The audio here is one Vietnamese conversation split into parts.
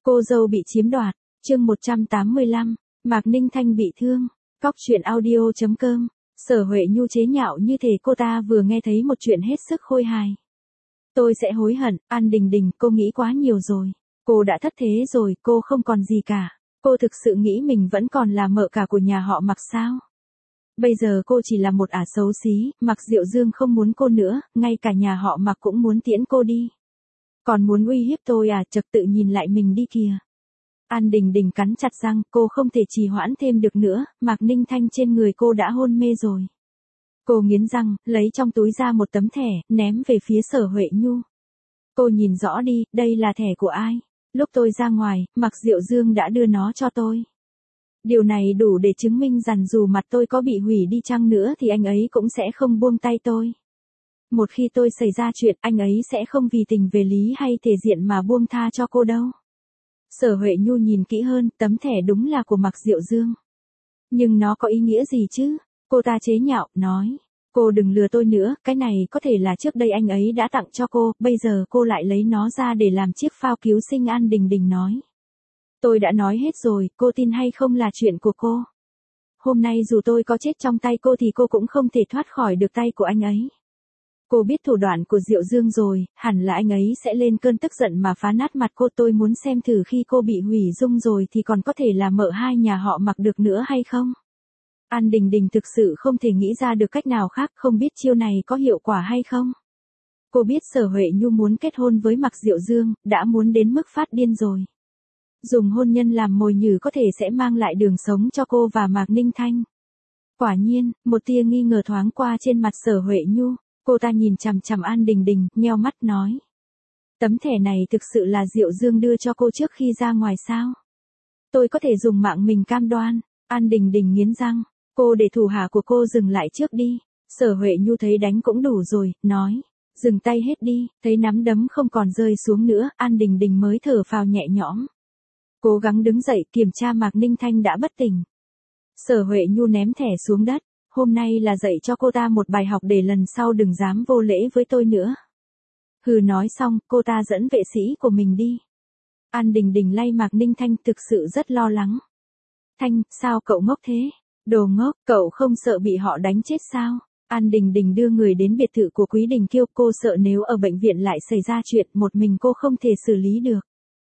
Cô dâu bị chiếm đoạt, chương 185, Mạc Ninh Thanh bị thương, Cóc truyện audio.com, Sở Huệ Nhu chế nhạo như thể cô ta vừa nghe thấy một chuyện hết sức khôi hài. Tôi sẽ hối hận, An Đình Đình, cô nghĩ quá nhiều rồi. Cô đã thất thế rồi, cô không còn gì cả. Cô thực sự nghĩ mình vẫn còn là mợ cả của nhà họ Mạc sao? Bây giờ cô chỉ là một ả xấu xí, Mạc Diệu Dương không muốn cô nữa, ngay cả nhà họ Mạc cũng muốn tiễn cô đi. Còn muốn uy hiếp tôi à, chợt tự nhìn lại mình đi kìa. An Đình Đình cắn chặt răng, cô không thể trì hoãn thêm được nữa, Mạc Ninh Thanh trên người cô đã hôn mê rồi. Cô nghiến răng, lấy trong túi ra một tấm thẻ, ném về phía Sở Huệ Nhu. Cô nhìn rõ đi, đây là thẻ của ai? Lúc tôi ra ngoài, Mạc Diệu Dương đã đưa nó cho tôi. Điều này đủ để chứng minh rằng dù mặt tôi có bị hủy đi chăng nữa thì anh ấy cũng sẽ không buông tay tôi. Một khi tôi xảy ra chuyện, anh ấy sẽ không vì tình về lý hay thể diện mà buông tha cho cô đâu. Sở Huệ Nhu nhìn kỹ hơn, tấm thẻ đúng là của Mạc Diệu Dương. Nhưng nó có ý nghĩa gì chứ? Cô ta chế nhạo, nói. Cô đừng lừa tôi nữa, cái này có thể là trước đây anh ấy đã tặng cho cô, bây giờ cô lại lấy nó ra để làm chiếc phao cứu sinh. An Đình Đình nói. Tôi đã nói hết rồi, cô tin hay không là chuyện của cô. Hôm nay dù tôi có chết trong tay cô thì cô cũng không thể thoát khỏi được tay của anh ấy. Cô biết thủ đoạn của Diệu Dương rồi, hẳn là anh ấy sẽ lên cơn tức giận mà phá nát mặt cô. Tôi muốn xem thử khi cô bị hủy dung rồi thì còn có thể là mợ hai nhà họ Mạc được nữa hay không. An Đình Đình thực sự không thể nghĩ ra được cách nào khác, không biết chiêu này có hiệu quả hay không. Cô biết Sở Huệ Nhu muốn kết hôn với Mạc Diệu Dương, đã muốn đến mức phát điên rồi. Dùng hôn nhân làm mồi nhử có thể sẽ mang lại đường sống cho cô và Mạc Ninh Thanh. Quả nhiên, một tia nghi ngờ thoáng qua trên mặt Sở Huệ Nhu, cô ta nhìn chằm chằm An Đình Đình, nheo mắt nói. Tấm thẻ này thực sự là Diệu Dương đưa cho cô trước khi ra ngoài sao? Tôi có thể dùng mạng mình cam đoan. An Đình Đình nghiến răng, cô để thủ hạ của cô dừng lại trước đi. Sở Huệ Nhu thấy đánh cũng đủ rồi, nói. Dừng tay hết đi, thấy nắm đấm không còn rơi xuống nữa, An Đình Đình mới thở phào nhẹ nhõm. Cố gắng đứng dậy kiểm tra Mạc Ninh Thanh đã bất tỉnh. Sở Huệ Nhu ném thẻ xuống đất, hôm nay là dạy cho cô ta một bài học để lần sau đừng dám vô lễ với tôi nữa. Hừ, nói xong, cô ta dẫn vệ sĩ của mình đi. An Đình Đình lay Mạc Ninh Thanh, thực sự rất lo lắng. Thanh, sao cậu ngốc thế? Đồ ngốc, cậu không sợ bị họ đánh chết sao? An Đình Đình đưa người đến biệt thự của Quý Đình Kiêu, cô sợ nếu ở bệnh viện lại xảy ra chuyện, một mình cô không thể xử lý được.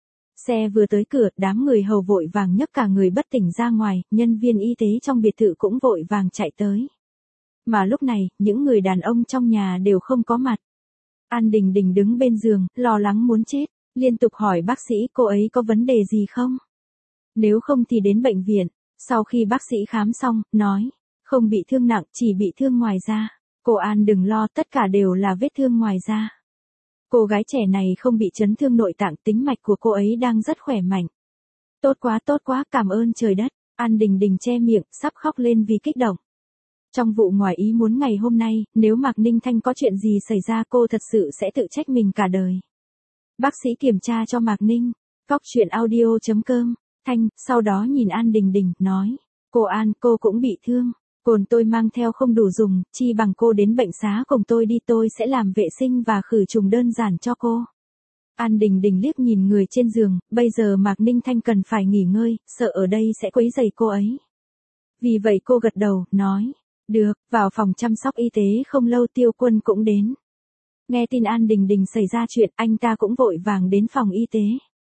Xe vừa tới cửa, đám người hầu vội vàng nhấc cả người bất tỉnh ra ngoài, nhân viên y tế trong biệt thự cũng vội vàng chạy tới. Mà lúc này, những người đàn ông trong nhà đều không có mặt. An Đình Đình đứng bên giường, lo lắng muốn chết, liên tục hỏi bác sĩ cô ấy có vấn đề gì không? Nếu không thì đến bệnh viện. Sau khi bác sĩ khám xong, nói, không bị thương nặng, chỉ bị thương ngoài da. Cô An đừng lo, tất cả đều là vết thương ngoài da. Cô gái trẻ này không bị chấn thương nội tạng, tính mạch của cô ấy đang rất khỏe mạnh. Tốt quá, cảm ơn trời đất. An Đình Đình che miệng, sắp khóc lên vì kích động. Trong vụ ngoài ý muốn ngày hôm nay, nếu Mạc Ninh Thanh có chuyện gì xảy ra cô thật sự sẽ tự trách mình cả đời. Bác sĩ kiểm tra cho Mạc Ninh. Cóc truyện audio.com. Thanh, sau đó nhìn An Đình Đình, nói. Cô An, cô cũng bị thương. Cồn tôi mang theo không đủ dùng, chi bằng cô đến bệnh xá cùng tôi đi, tôi sẽ làm vệ sinh và khử trùng đơn giản cho cô. An Đình Đình liếc nhìn người trên giường, bây giờ Mạc Ninh Thanh cần phải nghỉ ngơi, sợ ở đây sẽ quấy rầy cô ấy. Vì vậy cô gật đầu, nói. Được, vào phòng chăm sóc y tế không lâu Tiêu Quân cũng đến. Nghe tin An Đình Đình xảy ra chuyện, anh ta cũng vội vàng đến phòng y tế.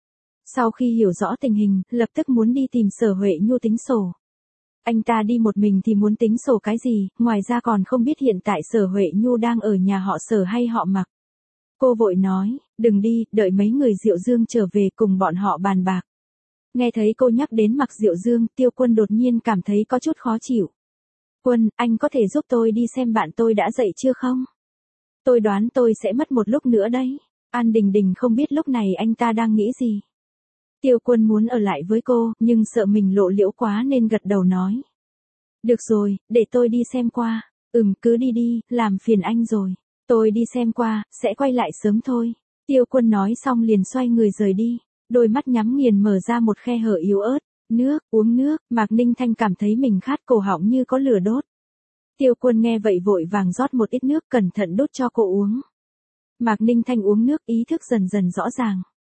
Sau khi hiểu rõ tình hình, lập tức muốn đi tìm Sở Huệ Nhu tính sổ. Anh ta đi một mình thì muốn tính sổ cái gì, ngoài ra còn không biết hiện tại Sở Huệ Nhu đang ở nhà họ Sở hay họ Mạc. Cô vội nói, đừng đi, đợi mấy người Diệu Dương trở về cùng bọn họ bàn bạc. Nghe thấy cô nhắc đến Mạc Diệu Dương, Tiêu Quân đột nhiên cảm thấy có chút khó chịu. Quân, anh có thể giúp tôi đi xem bạn tôi đã dậy chưa không? Tôi đoán tôi sẽ mất một lúc nữa đấy. An Đình Đình không biết lúc này anh ta đang nghĩ gì. Tiêu Quân muốn ở lại với cô, nhưng sợ mình lộ liễu quá nên gật đầu nói. Được rồi, để tôi đi xem qua. Cứ đi đi, làm phiền anh rồi. Tôi đi xem qua, sẽ quay lại sớm thôi. Tiêu Quân nói xong liền xoay người rời đi. Đôi mắt nhắm nghiền mở ra một khe hở yếu ớt. Nước, uống nước, Mạc Ninh Thanh cảm thấy mình khát, cổ họng như có lửa đốt. Tiêu Quân nghe vậy vội vàng rót một ít nước, cẩn thận đút cho cô uống. Mạc Ninh Thanh uống nước, ý thức dần dần rõ ràng.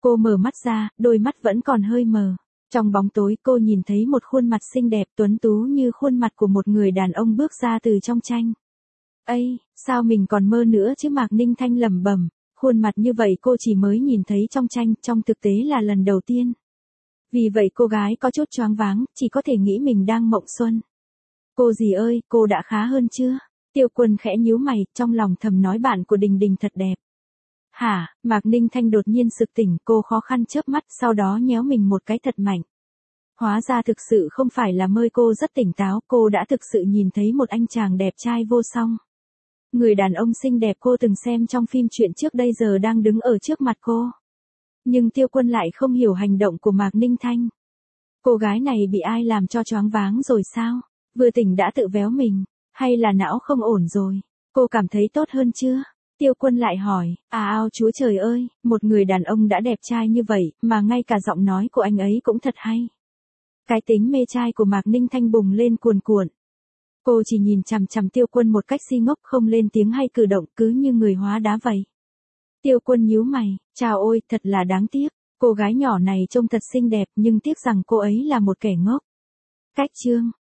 Cô mở mắt ra, đôi mắt vẫn còn hơi mờ. Trong bóng tối cô nhìn thấy một khuôn mặt xinh đẹp tuấn tú như khuôn mặt của một người đàn ông bước ra từ trong tranh. Ây, sao mình còn mơ nữa chứ, Mạc Ninh Thanh lẩm bẩm, khuôn mặt như vậy cô chỉ mới nhìn thấy trong tranh, trong thực tế là lần đầu tiên. Vì vậy cô gái có chút choáng váng, chỉ có thể nghĩ mình đang mộng xuân. Cô dì ơi, cô đã khá hơn chưa? Tiêu Quân khẽ nhíu mày, trong lòng thầm nói bạn của Đình Đình thật đẹp. Hả, Mạc Ninh Thanh đột nhiên sực tỉnh, cô khó khăn chớp mắt, sau đó nhéo mình một cái thật mạnh. Hóa ra thực sự không phải là mơ, cô rất tỉnh táo, cô đã thực sự nhìn thấy một anh chàng đẹp trai vô song. Người đàn ông xinh đẹp cô từng xem trong phim truyện trước đây giờ đang đứng ở trước mặt cô. Nhưng Tiêu Quân lại không hiểu hành động của Mạc Ninh Thanh. Cô gái này bị ai làm cho choáng váng rồi sao? Vừa tỉnh đã tự véo mình, hay là não không ổn rồi? Cô cảm thấy tốt hơn chưa? Tiêu Quân lại hỏi, ao chúa trời ơi, một người đàn ông đã đẹp trai như vậy, mà ngay cả giọng nói của anh ấy cũng thật hay. Cái tính mê trai của Mạc Ninh Thanh bùng lên cuồn cuộn. Cô chỉ nhìn chằm chằm Tiêu Quân một cách si ngốc, không lên tiếng hay cử động, cứ như người hóa đá vậy. Tiêu Quân nhíu mày, chào ôi, thật là đáng tiếc. Cô gái nhỏ này trông thật xinh đẹp nhưng tiếc rằng cô ấy là một kẻ ngốc. Cách chương